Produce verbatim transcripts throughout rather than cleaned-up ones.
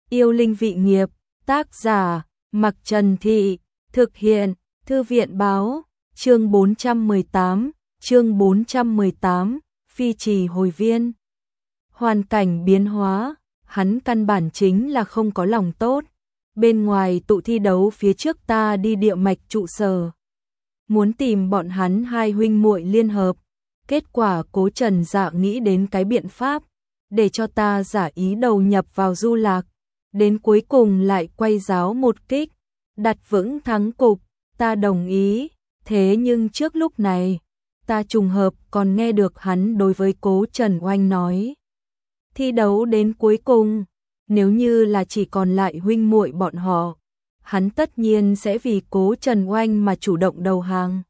Yêu linh vị nghiệp, tác giả, Mặc Trần Thị, thực hiện, Thư viện báo, chương bốn trăm mười tám, chương bốn trăm mười tám, Phi trì hồi viên. Hoàn cảnh biến hóa, hắn căn bản chính là không có lòng tốt. Bên ngoài tụ thi đấu phía trước ta đi địa mạch trụ sở. Muốn tìm bọn hắn hai huynh muội liên hợp. Kết quả Cố Trần Dạ nghĩ đến cái biện pháp, để cho ta giả ý đầu nhập vào Du Lạc. Đến cuối cùng lại quay giáo một kích, đặt vững thắng cục, ta đồng ý. Thế nhưng trước lúc này, ta trùng hợp còn nghe được hắn đối với Cố Trần Oanh nói. Thi đấu đến cuối cùng, nếu như là chỉ còn lại huynh muội bọn họ, hắn tất nhiên sẽ vì Cố Trần Oanh mà chủ động đầu hàng.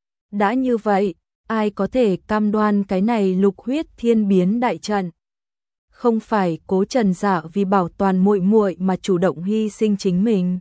Đã như vậy, ai có thể cam đoan cái này lục huyết thiên biến đại trận? Không phải Cố Trần Dạ vì bảo toàn muội muội mà chủ động hy sinh chính mình.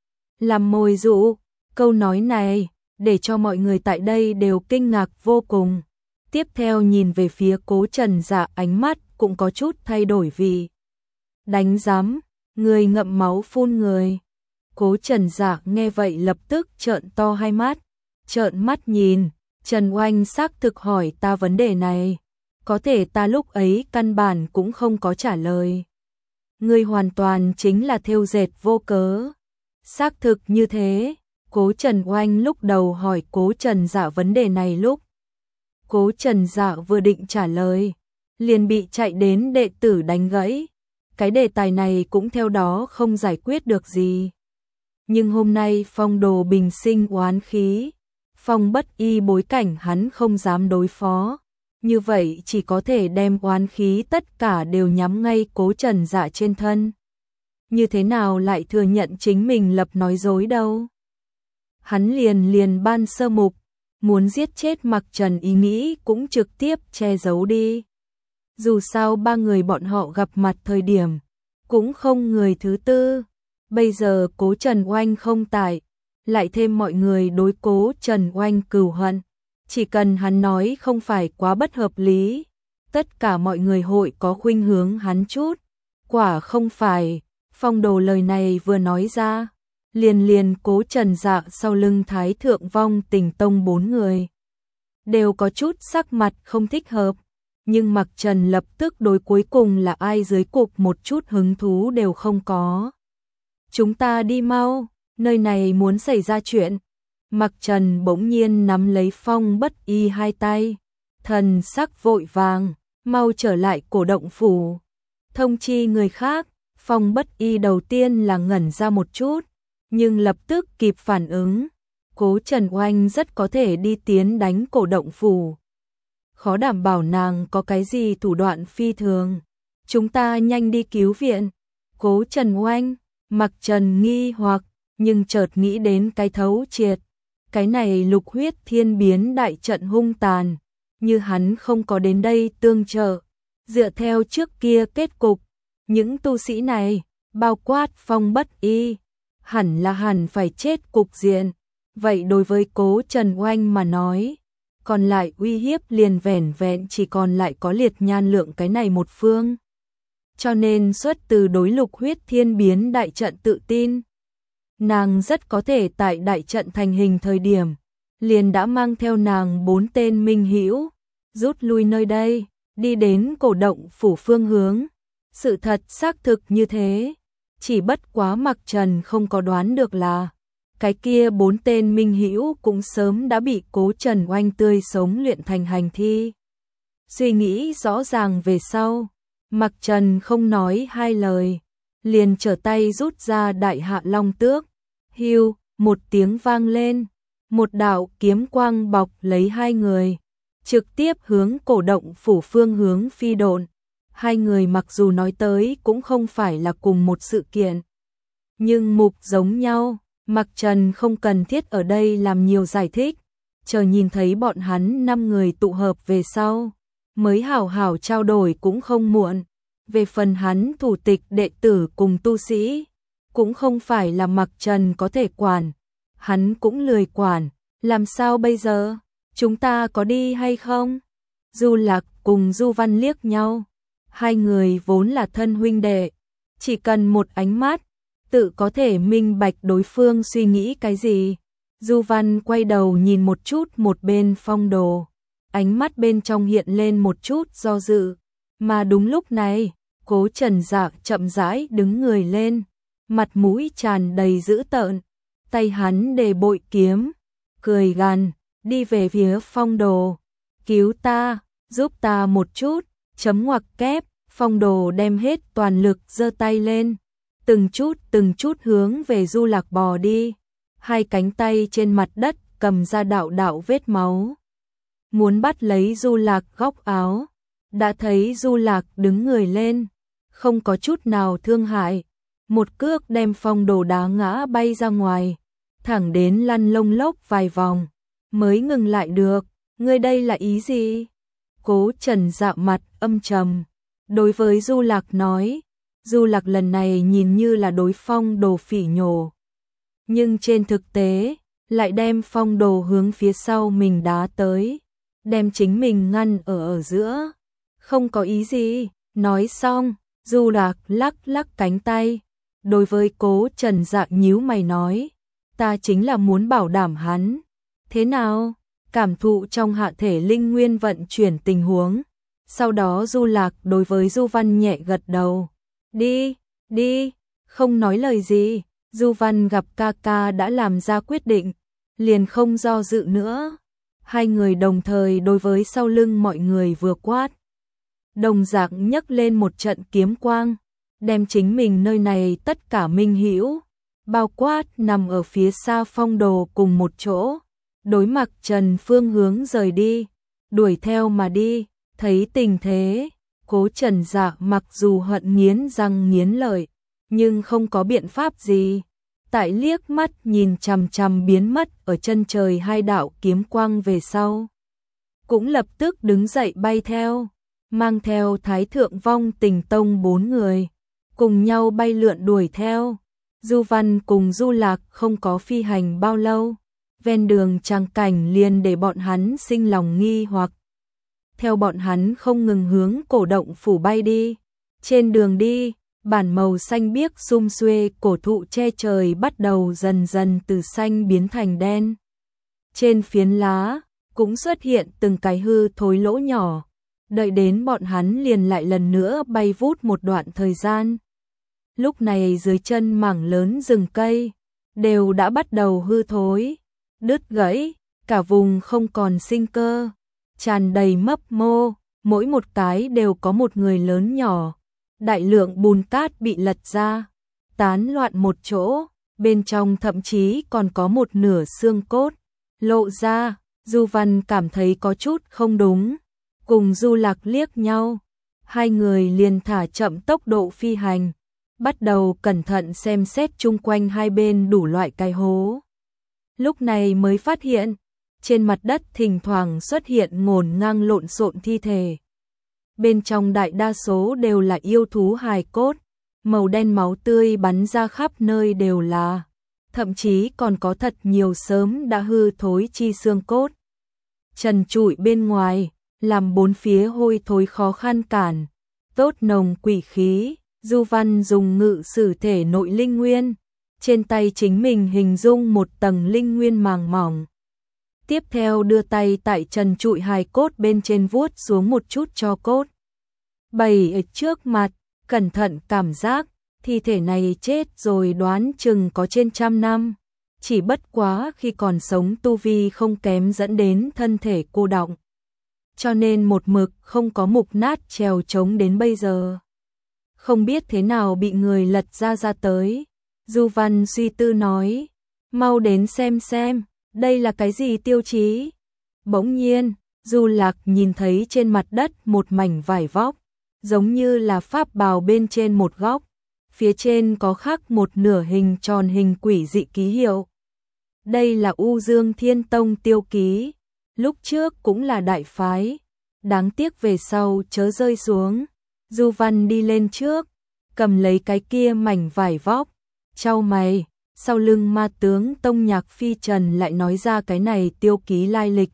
Làm mồi dụ, câu nói này để cho mọi người tại đây đều kinh ngạc vô cùng. Tiếp theo nhìn về phía Cố Trần Dạ, ánh mắt cũng có chút thay đổi vì đánh giám, người ngậm máu phun người. Cố Trần Dạ nghe vậy lập tức trợn to hai mắt, trợn mắt nhìn. Trần Oanh xác thực hỏi ta vấn đề này, có thể ta lúc ấy căn bản cũng không có trả lời. Ngươi hoàn toàn chính là thêu dệt vô cớ. Xác thực như thế. Cố Trần Oanh lúc đầu hỏi Cố Trần Dạ vấn đề này lúc Cố Trần Dạ vừa định trả lời, liền bị chạy đến đệ tử đánh gãy. Cái đề tài này cũng theo đó không giải quyết được gì. Nhưng hôm nay Phong Đồ bình sinh oán khí, Phong Bất Y bối cảnh hắn không dám đối phó, như vậy chỉ có thể đem oán khí tất cả đều nhắm ngay Cố Trần Dạ trên thân. Như thế nào lại thừa nhận chính mình lập nói dối đâu? Hắn liền liền ban sơ mục, muốn giết chết Mặc Trần ý nghĩ cũng trực tiếp che giấu đi. Dù sao ba người bọn họ gặp mặt thời điểm, cũng không người thứ tư. Bây giờ Cố Trần Oanh không tại, lại thêm mọi người đối Cố Trần Oanh cừu hận. Chỉ cần hắn nói không phải quá bất hợp lý, tất cả mọi người hội có khuynh hướng hắn chút. Quả không phải, Phong Đồ lời này vừa nói ra, liền liền Cố Trần Dạ sau lưng Thái Thượng Vong Tình Tông bốn người đều có chút sắc mặt không thích hợp. Nhưng Mặc Trần lập tức đối cuối cùng là ai dưới cục một chút hứng thú đều không có. Chúng ta đi mau, nơi này muốn xảy ra chuyện. Mặc Trần bỗng nhiên nắm lấy Phong Bất Y hai tay, thần sắc vội vàng, mau trở lại cổ động phủ. Thông chi người khác. Phong Bất Y đầu tiên là ngẩn ra một chút, nhưng lập tức kịp phản ứng. Cố Trần Oanh rất có thể đi tiến đánh cổ động phủ. Khó đảm bảo nàng có cái gì thủ đoạn phi thường. Chúng ta nhanh đi cứu viện. Cố Trần Oanh, Mặc Trần nghi hoặc, nhưng chợt nghĩ đến cái thấu triệt. Cái này lục huyết thiên biến đại trận hung tàn, như hắn không có đến đây tương trợ. Dựa theo trước kia kết cục, những tu sĩ này, bao quát Phong Bất Y, hẳn là hẳn phải chết cục diện. Vậy đối với Cố Trần Oanh mà nói, còn lại uy hiếp liền vẻn vẹn chỉ còn lại có Liệt Nhan Lượng cái này một phương. Cho nên xuất từ đối lục huyết thiên biến đại trận tự tin. Nàng rất có thể tại đại trận thành hình thời điểm, liền đã mang theo nàng bốn tên minh hữu, rút lui nơi đây, đi đến cổ động phủ phương hướng. Sự thật xác thực như thế, chỉ bất quá Mặc Trần không có đoán được là cái kia bốn tên minh hữu cũng sớm đã bị Cố Trần Oanh tươi sống luyện thành hành thi. Suy nghĩ rõ ràng về sau, Mặc Trần không nói hai lời, liền trở tay rút ra Đại Hạ Long Tước. Hưu, một tiếng vang lên, một đạo kiếm quang bọc lấy hai người, trực tiếp hướng cổ động phủ phương hướng phi độn. Hai người mặc dù nói tới cũng không phải là cùng một sự kiện, nhưng mục giống nhau. Mặc Trần không cần thiết ở đây làm nhiều giải thích, chờ nhìn thấy bọn hắn năm người tụ hợp về sau, mới hảo hảo trao đổi cũng không muộn. Về phần hắn thủ tịch đệ tử cùng tu sĩ, cũng không phải là Mặc Trần có thể quản, hắn cũng lười quản. Làm sao bây giờ? Chúng ta có đi hay không? Du Lạc cùng Du Văn liếc nhau, hai người vốn là thân huynh đệ, chỉ cần một ánh mắt, tự có thể minh bạch đối phương suy nghĩ cái gì. Du Văn quay đầu nhìn một chút một bên Phong Đồ, ánh mắt bên trong hiện lên một chút do dự, mà đúng lúc này, Cố Trần Dạ chậm rãi đứng người lên, mặt mũi tràn đầy dữ tợn, tay hắn đề bội kiếm, cười gằn, đi về phía Phong Đồ, cứu ta, giúp ta một chút, chấm ngoặc kép, Phong Đồ đem hết toàn lực giơ tay lên, từng chút từng chút hướng về Du Lạc bò đi, hai cánh tay trên mặt đất cầm ra đạo đạo vết máu, muốn bắt lấy Du Lạc góc áo, đã thấy Du Lạc đứng người lên, không có chút nào thương hại, một cước đem Phong Đồ đá ngã bay ra ngoài, thẳng đến lăn lông lốc vài vòng, mới ngừng lại được. Ngươi đây là ý gì? Cố Trần Dạ mặt âm trầm, đối với Du Lạc nói, Du Lạc lần này nhìn như là đối Phong Đồ phỉ nhổ, nhưng trên thực tế, lại đem Phong Đồ hướng phía sau mình đá tới, đem chính mình ngăn ở ở giữa. Không có ý gì, nói xong, Du Lạc lắc lắc cánh tay, đối với Cố Trần Dạ nhíu mày nói, ta chính là muốn bảo đảm hắn. Thế nào? Cảm thụ trong hạ thể linh nguyên vận chuyển tình huống. Sau đó Du Lạc đối với Du Văn nhẹ gật đầu. Đi, đi, không nói lời gì. Du Văn gặp ca ca đã làm ra quyết định, liền không do dự nữa. Hai người đồng thời đối với sau lưng mọi người vừa quát. Đồng dạng nhấc lên một trận kiếm quang, đem chính mình nơi này tất cả minh hữu, bao quát nằm ở phía xa Phong Đồ cùng một chỗ. Đối mặt Trần phương hướng rời đi, đuổi theo mà đi, thấy tình thế, Cố Trần Dạ mặc dù hận nghiến răng nghiến lợi, nhưng không có biện pháp gì. Tại liếc mắt nhìn chằm chằm biến mất ở chân trời hai đạo kiếm quang về sau, cũng lập tức đứng dậy bay theo, mang theo Thái Thượng Vong Tình Tông bốn người, cùng nhau bay lượn đuổi theo. Du Văn cùng Du Lạc không có phi hành bao lâu, ven đường tràng cảnh liền để bọn hắn sinh lòng nghi hoặc. Theo bọn hắn không ngừng hướng cổ động phủ bay đi, trên đường đi, bản màu xanh biếc sum xuê cổ thụ che trời bắt đầu dần dần từ xanh biến thành đen. Trên phiến lá, cũng xuất hiện từng cái hư thối lỗ nhỏ, đợi đến bọn hắn liền lại lần nữa bay vút một đoạn thời gian. Lúc này dưới chân mảng lớn rừng cây, đều đã bắt đầu hư thối, đứt gãy, cả vùng không còn sinh cơ, tràn đầy mấp mô, mỗi một cái đều có một người lớn nhỏ. Đại lượng bùn cát bị lật ra, tán loạn một chỗ, bên trong thậm chí còn có một nửa xương cốt lộ ra. Du Văn cảm thấy có chút không đúng, cùng Du Lạc liếc nhau, hai người liền thả chậm tốc độ phi hành, bắt đầu cẩn thận xem xét chung quanh hai bên đủ loại cái hố. Lúc này mới phát hiện, trên mặt đất thỉnh thoảng xuất hiện ngổn ngang lộn xộn thi thể. Bên trong đại đa số đều là yêu thú hài cốt, màu đen máu tươi bắn ra khắp nơi đều là, thậm chí còn có thật nhiều sớm đã hư thối chi xương cốt. Trần trụi bên ngoài, làm bốn phía hôi thối khó khăn cản, tốt nồng quỷ khí. Du Văn dùng ngự sử thể nội linh nguyên, trên tay chính mình hình dung một tầng linh nguyên màng mỏng. Tiếp theo đưa tay tại trần trụi hài cốt bên trên vuốt xuống một chút cho cốt. Bày ở trước mặt, cẩn thận cảm giác, thi thể này chết rồi đoán chừng có trên trăm năm. Chỉ bất quá khi còn sống tu vi không kém dẫn đến thân thể cô đọng. Cho nên một mực không có mục nát trèo trống đến bây giờ. Không biết thế nào bị người lật ra ra tới. Du Văn suy tư nói, mau đến xem xem, đây là cái gì tiêu chí. Bỗng nhiên, Du Lạc nhìn thấy trên mặt đất một mảnh vải vóc, giống như là pháp bào bên trên một góc, phía trên có khắc một nửa hình tròn hình quỷ dị ký hiệu. Đây là U Dương Thiên Tông tiêu ký, lúc trước cũng là đại phái, đáng tiếc về sau chớ rơi xuống. Du Văn đi lên trước, cầm lấy cái kia mảnh vải vóc, chau mày, sau lưng ma tướng Tông Nhạc Phi Trần lại nói ra cái này tiêu ký lai lịch.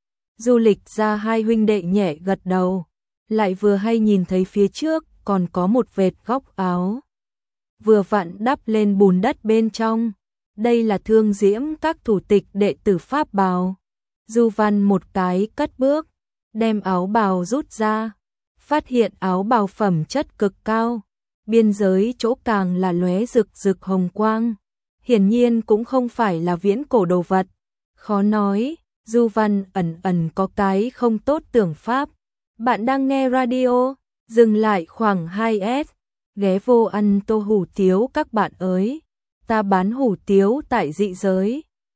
Du Lịch ra hai huynh đệ nhẹ gật đầu, lại vừa hay nhìn thấy phía trước còn có một vệt góc áo. vừa vặn đắp lên bùn đất bên trong. Đây là thương diễm các thủ tịch đệ tử Pháp bào. Du Văn một cái cất bước, đem áo bào rút ra, phát hiện áo bào phẩm chất cực cao, biên giới chỗ càng là lóe rực rực hồng quang. Hiển nhiên cũng không phải là viễn cổ đồ vật. Khó nói, Du Văn ẩn ẩn có cái không tốt tưởng pháp. Bạn đang nghe radio, dừng lại khoảng hai S, ghé vô ăn tô hủ tiếu các bạn ơi. Ta bán hủ tiếu tại dị giới.